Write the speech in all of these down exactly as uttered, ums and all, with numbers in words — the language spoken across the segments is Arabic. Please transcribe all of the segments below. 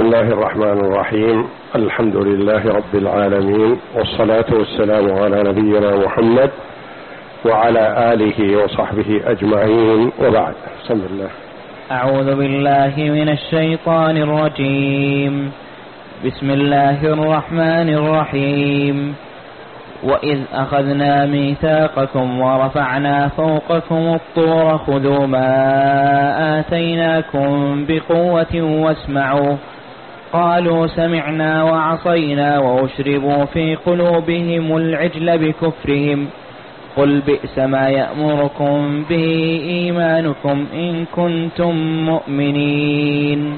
الله الرحمن الرحيم. الحمد لله رب العالمين، والصلاة والسلام على نبينا محمد وعلى آله وصحبه أجمعين، وبعد. بسم الله. أعوذ بالله من الشيطان الرجيم. بسم الله الرحمن الرحيم. وإذ أخذنا ميثاقكم ورفعنا فوقكم الطور خذوا ما آتيناكم بقوة واسمعوا قالوا سمعنا وعصينا وأشربوا في قلوبهم العجل بكفرهم قل بئس ما يأمركم به إيمانكم إن كنتم مؤمنين.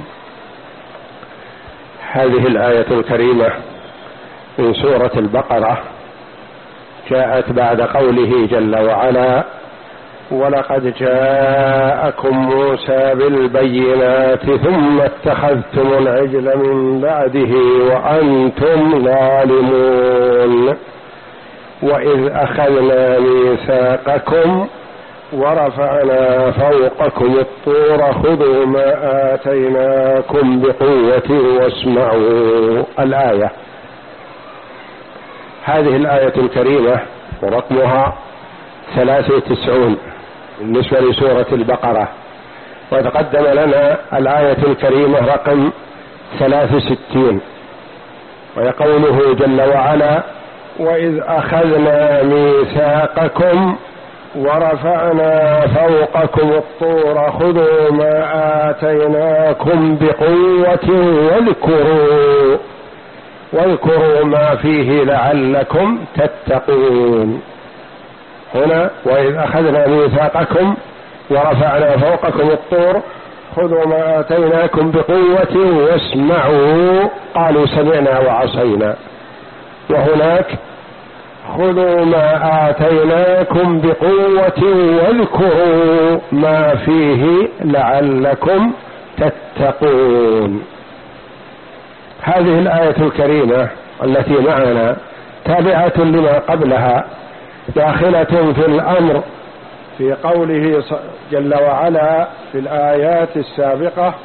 هذه الآية الكريمة من سورة البقرة جاءت بعد قوله جل وعلا: ولقد جاءكم موسى بالبينات ثم اتخذتم العجل من بعده وأنتم ظالمون. وإذ أخذنا ميثاقكم ورفعنا فوقكم الطور خذوا ما آتيناكم بقوة واسمعوا. الآية. هذه الآية الكريمة ورقمها ثلاثة وتسعون بالنسبة لسورة البقرة، وتقدم لنا الآية الكريمة رقم ثلاث وستين، ويقوله جل وعلا: وإذ أخذنا ميثاقكم ورفعنا فوقكم الطور خذوا ما آتيناكم بقوة واذكروا واذكروا ما فيه لعلكم تتقون. هنا وإذ أخذنا ميثاقكم ورفعنا فوقكم الطور خذوا ما آتيناكم بقوة واسمعوا قالوا سمعنا وعصينا. وهناك خذوا ما آتيناكم بقوة واذكروا ما فيه لعلكم تتقون. هذه الآية الكريمة التي معنا تابعة لما قبلها، داخلة في الأمر في قوله جل وعلا في الآيات السابقة: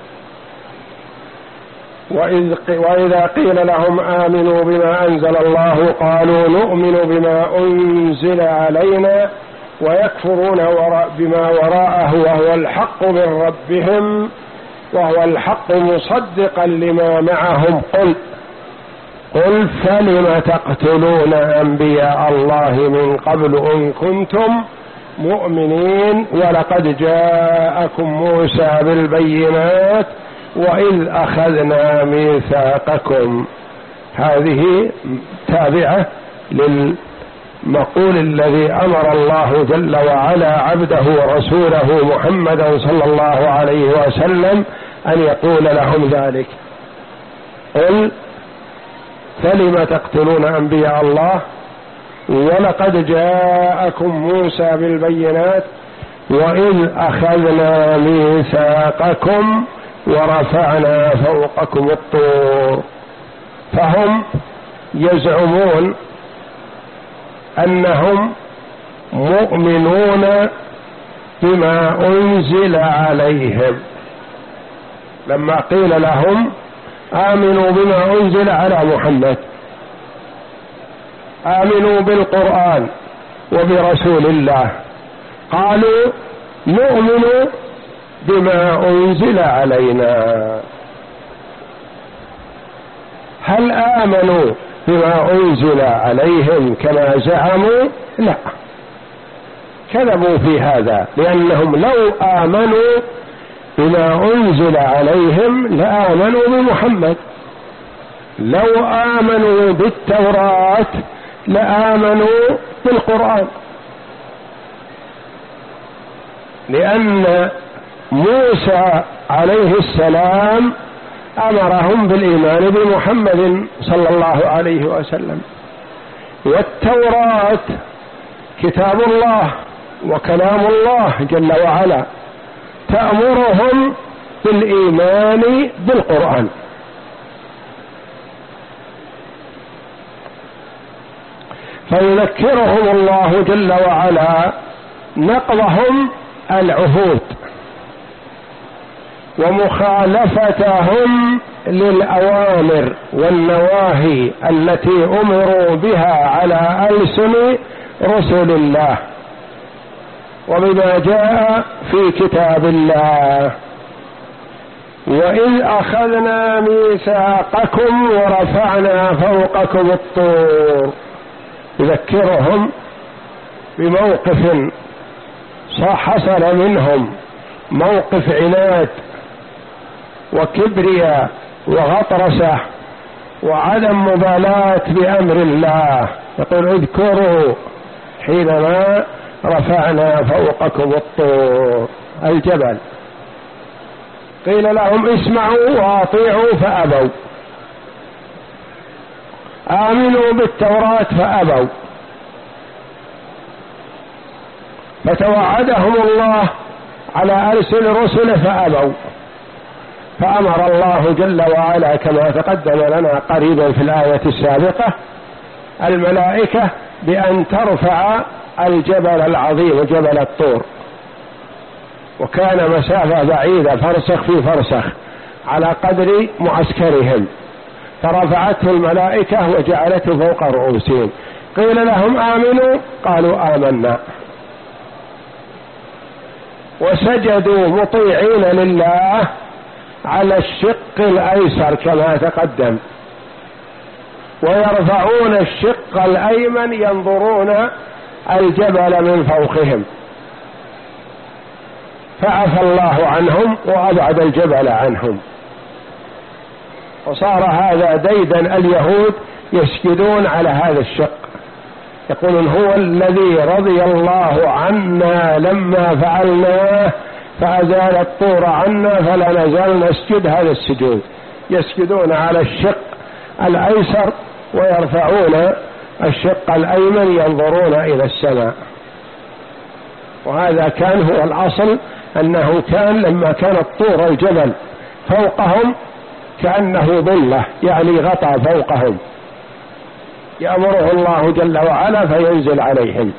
وإذ وإذا قيل لهم آمنوا بما أنزل الله قالوا نؤمن بما أنزل علينا ويكفرون بما وراءه وهو الحق من ربهم وهو الحق مصدقا لما معهم قل قل فلم تقتلون أنبياء الله من قبل إن كنتم مؤمنين ولقد جاءكم موسى بالبينات وإذ أخذنا ميثاقكم. هذه تابعة للمقول الذي أمر الله جل وعلا عبده ورسوله محمدا صلى الله عليه وسلم أن يقول لهم ذلك: قل فلم تقتلون أنبياء الله ولقد جاءكم موسى بالبينات وإذ أخذنا ميثاقكم ورفعنا فوقكم الطور. فهم يزعمون أنهم مؤمنون بما أنزل عليهم، لما قيل لهم آمنوا بما أنزل على محمد، آمنوا بالقرآن وبرسول الله، قالوا نؤمن بما أنزل علينا. هل آمنوا بما أنزل عليهم كما زعموا؟ لا، كذبوا في هذا، لأنهم لو آمنوا بما أنزل عليهم لآمنوا بمحمد، لو آمنوا بالتوراة لآمنوا بالقرآن، لأن موسى عليه السلام أمرهم بالإيمان بمحمد صلى الله عليه وسلم، والتوراة كتاب الله وكلام الله جل وعلا تأمرهم بالإيمان بالقرآن. فيذكرهم الله جل وعلا نقضهم العهود ومخالفتهم للأوامر والنواهي التي أمروا بها على ألسن رسل الله وبما جاء في كتاب الله. وإذ أخذنا ميثاقكم ورفعنا فوقكم الطور، يذكرهم بموقف حصل منهم، موقف عناد وكبرياء وغطرسة وعدم مبالاة بأمر الله. يقول اذكروا حينما رفعنا فوقكم الطور الجبل، قيل لهم اسمعوا واطيعوا فأبوا، آمنوا بالتوراة فأبوا، فتوعدهم الله على ألسن رسله فأبوا، فأمر الله جل وعلا كما تقدم لنا قريبا في الآية السابقة الملائكة بأن ترفع الجبل العظيم جبل الطور، وكان مسافة بعيدة فرسخ في فرسخ على قدر معسكرهم، فرفعته الملائكة وجعلته فوق رؤوسهم. قيل لهم آمنوا قالوا آمنا، وسجدوا مطيعين لله على الشق الأيسر كما تقدم، ويرفعون الشق الأيمن ينظرون الجبل من فوقهم، فعفى الله عنهم وأبعد الجبل عنهم، وصار هذا ديدا اليهود يسجدون على هذا الشق، يقولون هو الذي رضي الله عنا لما فعلناه فأزال الطور عنا فلا نزال نسجد هذا السجود، يسجدون على الشق الأيسر ويرفعون الشق الأيمن ينظرون إلى السماء. وهذا كان هو الأصل، أنه كان لما كان الطور الجبل فوقهم كأنه ظلة، يعني غطى فوقهم، يأمره الله جل وعلا فينزل عليهم،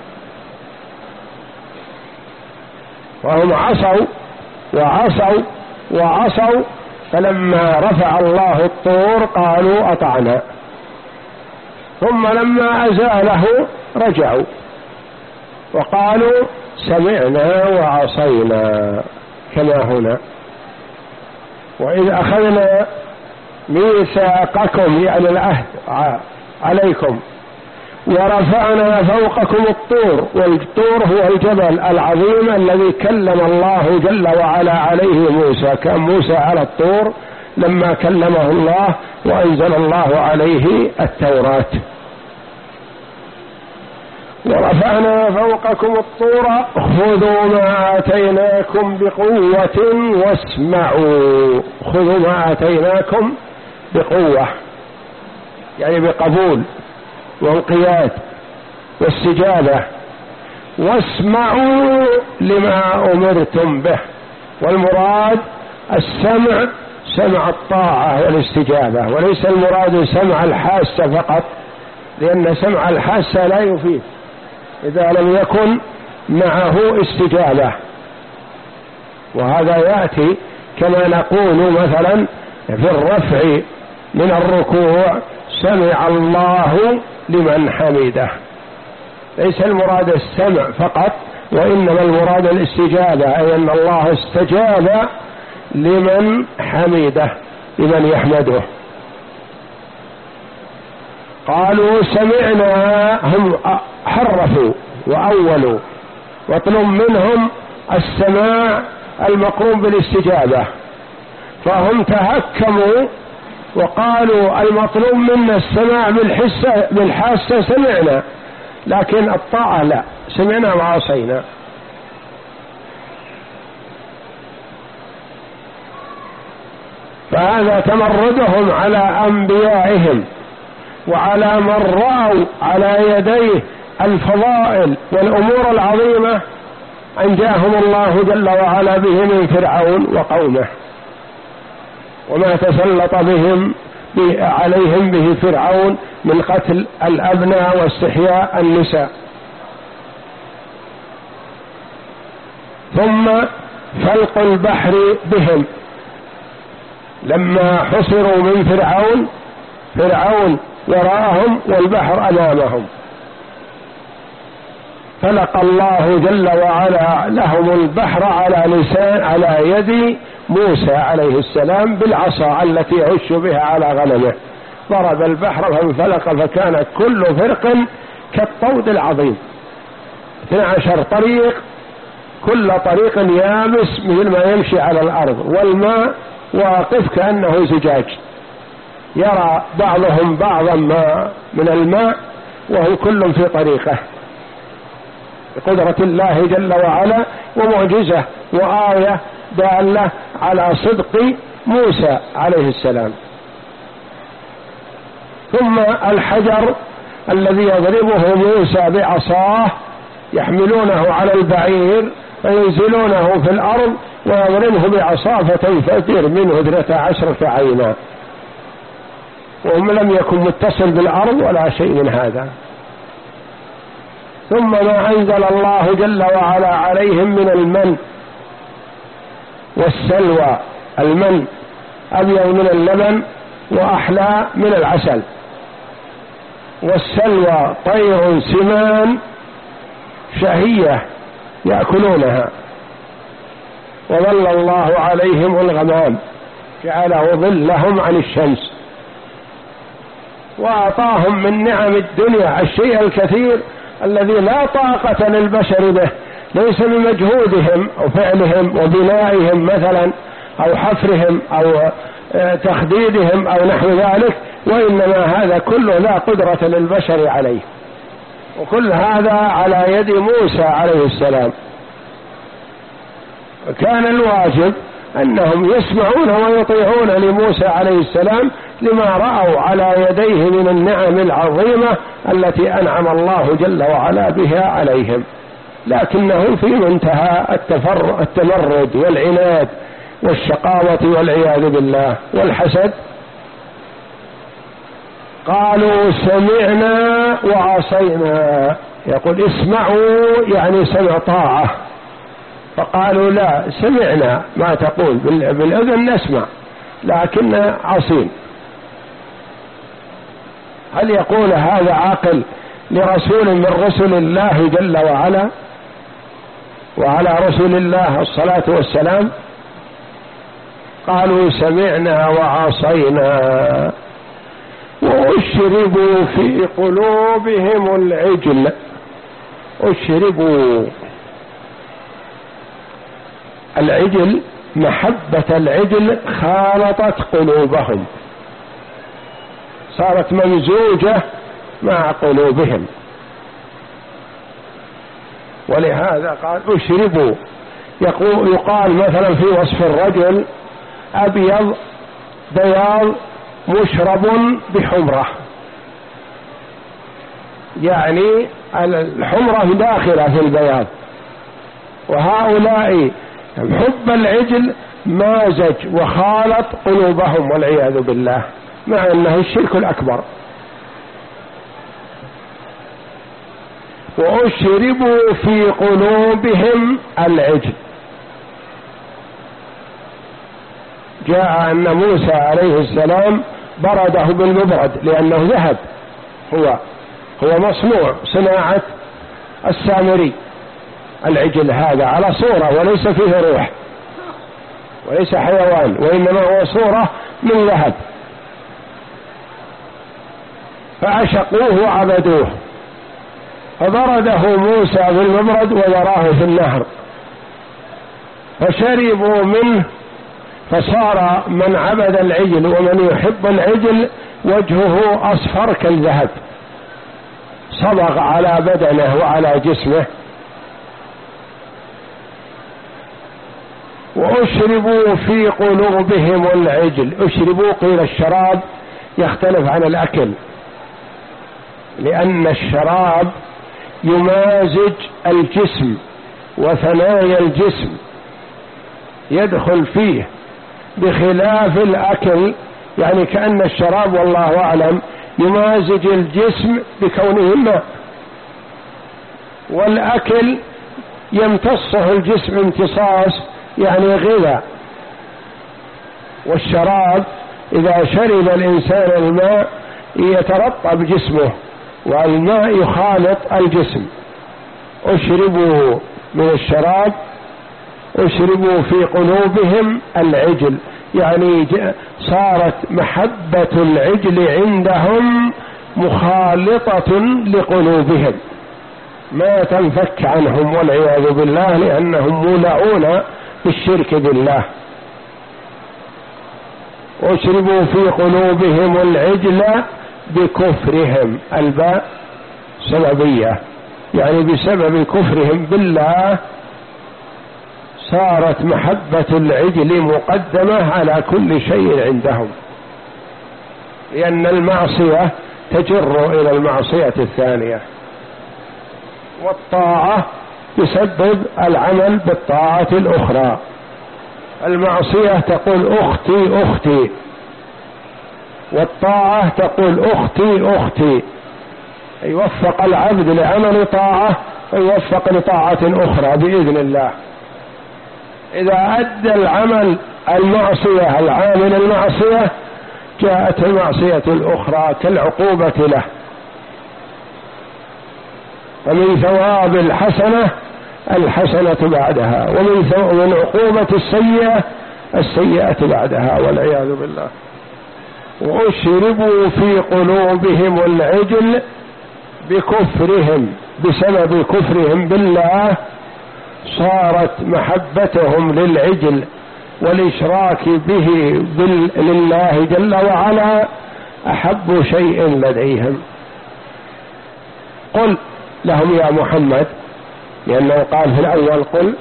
وهم عصوا وعصوا وعصوا، فلما رفع الله الطور قالوا أطعنا، ثم لما أزاله رجعوا وقالوا سمعنا وعصينا كما هنا. وإذ أخذنا ميثاقكم يعني العهد عليكم ورفعنا فوقكم الطور، والطور هو الجبل العظيم الذي كلم الله جل وعلا عليه موسى، كان موسى على الطور لما كلمه الله وأنزل الله عليه التوراة. ورفعنا فوقكم الطور خذوا ما آتيناكم بقوة واسمعوا، خذوا ما آتيناكم بقوة يعني بقبول والانقياد واستجابة، واسمعوا لما أمرتم به، والمراد السمع سمع الطاعة والاستجابة، وليس المراد سمع الحاسة فقط، لأن سمع الحاسة لا يفيد إذا لم يكن معه استجابة. وهذا يأتي كما نقول مثلا في الرفع من الركوع سمع الله لمن حمده، ليس المراد السمع فقط، وإنما المراد الاستجابة، أي أن الله استجاب لمن حمده، لمن يحمده. قالوا سمعنا، هم حرفوا وأولوا، واطلب منهم السماع المقرون بالاستجابة، فهم تهكموا وقالوا المطلوب منا السماع بالحسة بالحاسة سمعنا، لكن الطاعة لا، سمعنا وعصينا. فهذا تمردهم على أنبيائهم وعلى من رأوا على يديه الفضائل والأمور العظيمة أنجاهم الله جل وعلا به من فرعون وقومه، وما تسلط بهم عليهم به فرعون من قتل الأبناء واستحياء النساء. ثم فلق البحر بهم لما حصروا من فرعون، فرعون وراءهم والبحر أمامهم، فلق الله جل وعلا لهم البحر على لسان على يد موسى عليه السلام بالعصا التي يعش بها على غنمه، ضرب البحر فانفلق فكان كل فرق كالطود العظيم، اثني عشر طريق، كل طريق يابس مثل ما يمشي على الأرض، والماء واقف كأنه زجاج، يرى بعضهم بعضا ما من الماء وهم كل في طريقه، بقدرة الله جل وعلا ومعجزة وآية دالة على صدق موسى عليه السلام. ثم الحجر الذي يضربه موسى بعصاه يحملونه على البعير فينزلونه في الأرض ويضربه بعصاه فتنفجر منه اثنتا عشرة عينا، وهم لم يكن متصل بالأرض ولا شيء من هذا. ثم ما أنزل الله جل وعلا عليهم من المن والسلوى، المن أبيض من اللبن وأحلى من العسل، والسلوى طير سمان شهية يأكلونها، وظل الله عليهم الغمام جعله ظلهم عن الشمس، وأعطاهم من نعم الدنيا الشيء الكثير الذي لا طاقة للبشر به، ليس بمجهودهم أو فعلهم وبنائهم مثلا أو حفرهم أو تخديدهم أو نحو ذلك، وإنما هذا كله لا قدرة للبشر عليه، وكل هذا على يد موسى عليه السلام. كان الواجب أنهم يسمعون ويطيعون لموسى عليه السلام لما رأوا على يديه من النعم العظيمة التي أنعم الله جل وعلا بها عليهم، لكنهم في منتهى التمرد والعناد والشقاوة والعياذ بالله والحسد. قالوا سمعنا وعصينا، يقول اسمعوا يعني سمع طاعة، فقالوا لا سمعنا ما تقول بالأذن نسمع لكن عصين. هل يقول هذا عاقل لرسول من رسل الله جل وعلا وعلى رسول الله الصلاة والسلام؟ قالوا سمعنا وعصينا وأشربوا في قلوبهم العجل. أشربوا العجل، محبة العجل خالطت قلوبهم، صارت ممزوجة مع قلوبهم، ولهذا قال أشربوا. يقال مثلا في وصف الرجل أبيض بياض مشرب بحمرة، يعني الحمرة داخلة في البياض، وهؤلاء حب العجل مازج وخالط قلوبهم والعياذ بالله، مع أنه الشرك الأكبر. وأشربوا في قلوبهم العجل. جاء أن موسى عليه السلام برده بالمبرد لأنه ذهب، هو هو مصنوع صناعة السامري العجل هذا على صورة وليس فيه روح وليس حيوان، وإنما هو صورة من ذهب، فعشقوه وعبدوه، فبرده موسى بالمبرد ويراه في النهر فشربوا منه، فصار من عبد العجل ومن يحب العجل وجهه أصفر كالذهب، صبغ على بدنه وعلى جسمه. وأشربوا في قلوبهم العجل. أشربوا قيل الشراب يختلف عن الأكل، لأن الشراب يمازج الجسم وثنايا الجسم يدخل فيه، بخلاف الأكل يعني كأن الشراب والله أعلم يمازج الجسم بكونه ماء، والأكل يمتصه الجسم امتصاص يعني غذاء، والشراب إذا شرب الإنسان الماء يترطب جسمه والماء يخالط الجسم. أشربوا من الشراب أشربوا في قلوبهم العجل، يعني صارت محبة العجل عندهم مخالطة لقلوبهم ما تنفك عنهم والعياذ بالله، لأنهم مولعون بالشرك بالله. أشربوا في قلوبهم العجل بكفرهم، الباء سببية، يعني بسبب كفرهم بالله صارت محبة العجل مقدمة على كل شيء عندهم، لأن المعصية تجر إلى المعصية الثانية، والطاعة تسبب العمل بالطاعة الأخرى. المعصية تقول أختي أختي، والطاعة تقول أختي أختي، يوفق العبد لعمل طاعة ويوفق لطاعة أخرى بإذن الله. إذا أدى العمل المعصية العامل المعصية جاءت المعصية الأخرى كالعقوبة له، ومن ثواب الحسنة الحسنة بعدها، ومن عقوبة السيئة السيئة بعدها والعياذ بالله. وأشربوا في قلوبهم العجل بكفرهم، بسبب كفرهم بالله صارت محبتهم للعجل والإشراك به لله جل وعلا أحب شيء لديهم. قل لهم يا محمد، لأنه قال في الأول قل،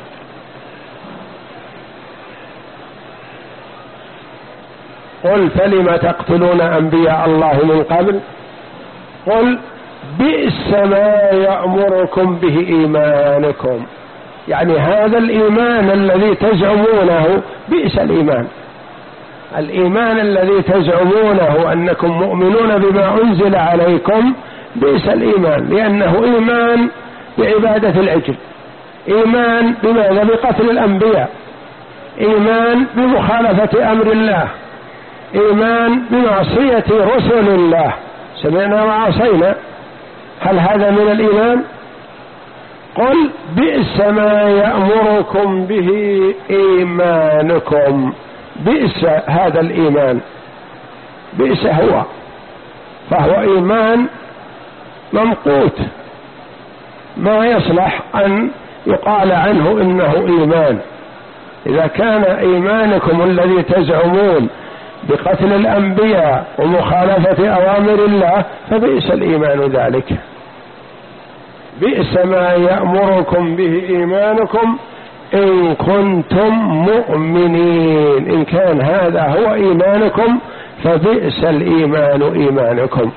قل فلم تقتلون أنبياء الله من قبل، قل بئس ما يأمركم به إيمانكم، يعني هذا الإيمان الذي تزعمونه بئس الإيمان، الإيمان الذي تزعمونه أنكم مؤمنون بما أنزل عليكم بئس الإيمان، لأنه إيمان بعبادة العجل، إيمان بماذا؟ بقتل الأنبياء، إيمان بمخالفة أمر الله، إيمان بمعصية رسل الله، سمعنا وعصينا، هل هذا من الإيمان؟ قل بئس ما يأمركم به إيمانكم، بئس هذا الإيمان، بئس هو، فهو إيمان ممقوت ما يصلح أن يقال عنه إنه إيمان. إذا كان إيمانكم الذي تزعمون بقتل الأنبياء ومخالفة أوامر الله فبئس الإيمان ذلك، بئس ما يأمركم به إيمانكم إن كنتم مؤمنين، إن كان هذا هو إيمانكم فبئس الإيمان إيمانكم.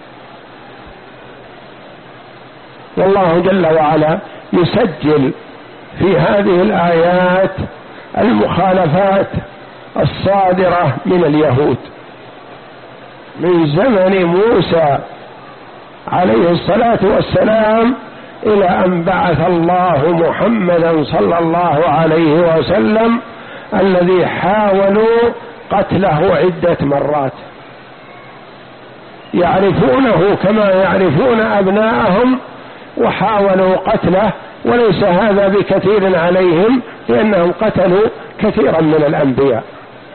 والله جل وعلا يسجل في هذه الآيات المخالفات الصادرة من اليهود من زمن موسى عليه الصلاة والسلام إلى أن بعث الله محمدا صلى الله عليه وسلم، الذي حاولوا قتله عدة مرات، يعرفونه كما يعرفون أبناءهم وحاولوا قتله، وليس هذا بكثير عليهم لأنهم قتلوا كثيرا من الأنبياء،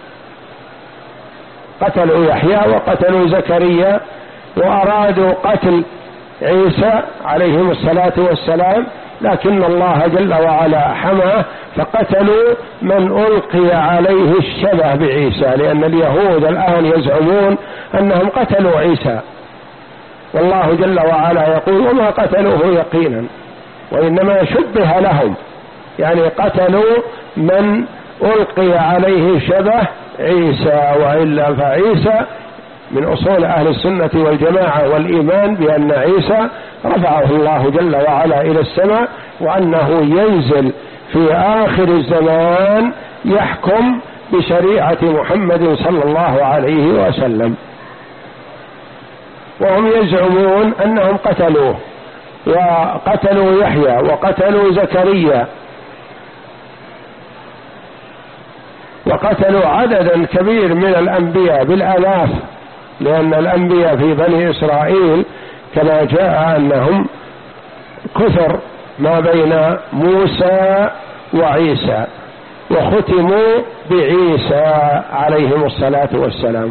قتلوا يحيى وقتلوا زكريا، وأرادوا قتل عيسى عليهم الصلاة والسلام، لكن الله جل وعلا حماه فقتلوا من ألقي عليه الشبه بعيسى، لأن اليهود الآن يزعمون أنهم قتلوا عيسى، والله جل وعلا يقول وما قتلوه يقينا وإنما شبه لهم، يعني قتلوا من ألقي عليه شبه عيسى، وإلا فعيسى من أصول أهل السنة والجماعة والإيمان بأن عيسى رفعه الله جل وعلا إلى السماء، وأنه ينزل في آخر الزمان يحكم بشريعة محمد صلى الله عليه وسلم. وهم يزعمون أنهم قتلوه، وقتلوا يحيى وقتلوا زكريا، وقتلوا عددا كبير من الأنبياء بالآلاف، لأن الأنبياء في بني إسرائيل كما جاء أنهم كثر ما بين موسى وعيسى، وختموا بعيسى عليهم الصلاة والسلام.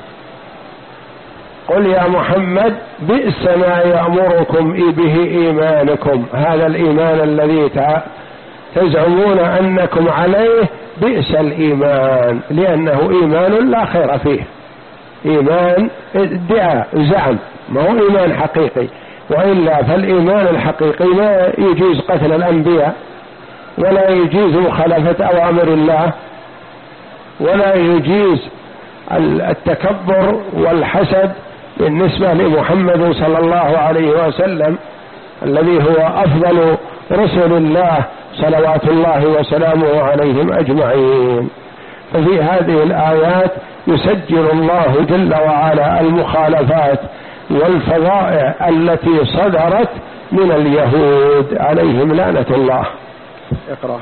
قل يا محمد بئس ما يأمركم به إيمانكم، هذا الإيمان الذي تزعمون أنكم عليه بئس الإيمان، لأنه إيمان لا خير فيه، إيمان ادعاء زعم، ما هو إيمان حقيقي. وإلا فالإيمان الحقيقي ما يجيز قتل الأنبياء، ولا يجيز مخالفة أوامر الله، ولا يجيز التكبر والحسد بالنسبة لمحمد صلى الله عليه وسلم الذي هو أفضل رسل الله صلوات الله وسلامه عليهم أجمعين. ففي هذه الآيات يسجل الله جل وعلا المخالفات والفظائع التي صدرت من اليهود عليهم لعنة الله. اقرأ.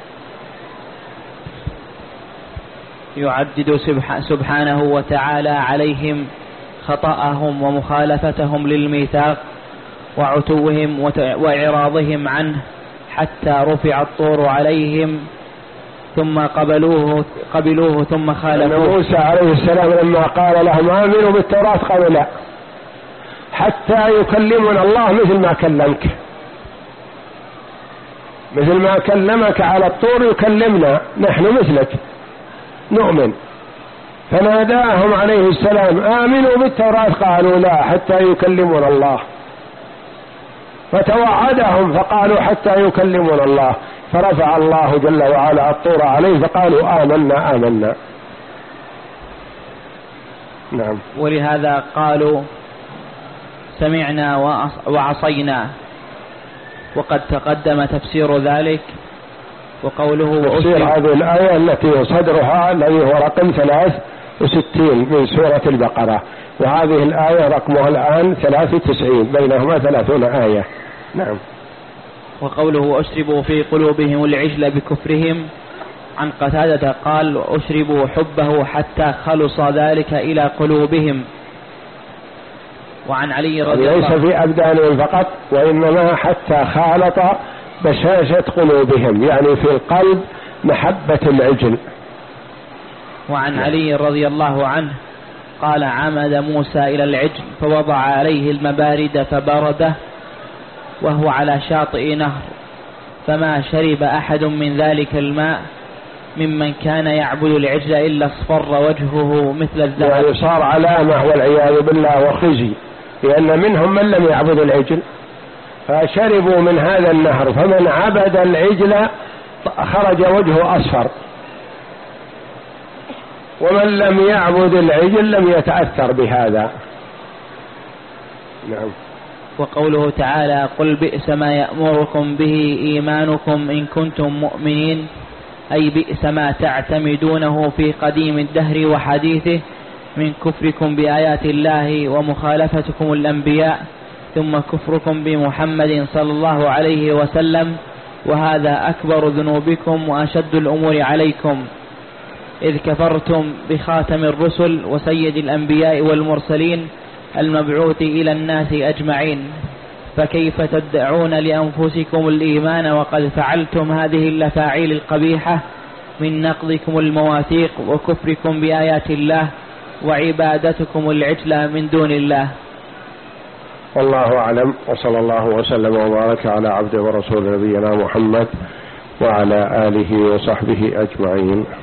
يعدد سبحانه وتعالى عليهم خطأهم ومخالفتهم للميثاق وعتوهم وإعراضهم عنه حتى رفع الطور عليهم ثم قبلوه قبلوه ثم خالفوه. موسى عليه السلام لما قال لهم آمنوا بالتوراة قالوا لا حتى يكلمنا الله مثل ما كلمك، مثل ما كلمك على الطور يكلمنا نحن مثلك نؤمن. فناداهم عليه السلام آمنوا بالتوراة قالوا لا حتى يكلمنا الله، فتوعدهم فقالوا حتى يكلمنا الله، فرفع الله جل وعلا الطور عليه فقالوا آمنا آمنا. نعم. ولهذا قالوا سمعنا وعصينا، وقد تقدم تفسير ذلك. وقوله تفسير هذه الآية التي صدرها الذي هو رقم ثلاث وستين من سورة البقرة، وهذه الآية رقمها الآن ثلاث وتسعين، بينهما ثلاثون آية. نعم. وقوله وأشربوا في قلوبهم العجل بكفرهم، عن قتادة قال وأشربوا حبه حتى خلص ذلك إلى قلوبهم. وعن علي رضي الله عنه ليس في أبدانهم فقط، وإنما حتى خالط بشاشة قلوبهم، يعني في القلب محبة العجل. وعن علي رضي الله عنه قال عمد موسى إلى العجل فوضع عليه المبارد فبرده وهو على شاطئ نهر، فما شرب أحد من ذلك الماء ممن كان يعبد العجل إلا اصفر وجهه مثل الذهب. يعني صار علامة والعياذ بالله وخزي، لأن منهم من لم يعبد العجل فشربوا من هذا النهر، فمن عبد العجل خرج وجهه أصفر، ومن لم يعبد العجل لم يتأثر بهذا. نعم. وقوله تعالى قل بئس ما يأمركم به إيمانكم إن كنتم مؤمنين، أي بئس ما تعتمدونه في قديم الدهر وحديثه من كفركم بآيات الله ومخالفتكم الأنبياء، ثم كفركم بمحمد صلى الله عليه وسلم، وهذا أكبر ذنوبكم وأشد الأمور عليكم، إذ كفرتم بخاتم الرسل وسيد الأنبياء والمرسلين المبعوث إلى الناس أجمعين، فكيف تدعون لأنفسكم الإيمان وقد فعلتم هذه الأفاعيل القبيحة من نقضكم المواثيق وكفركم بآيات الله وعبادتكم العجل من دون الله. والله أعلم، وصلى الله وسلم وبارك على عبده ورسول نبينا محمد وعلى آله وصحبه أجمعين.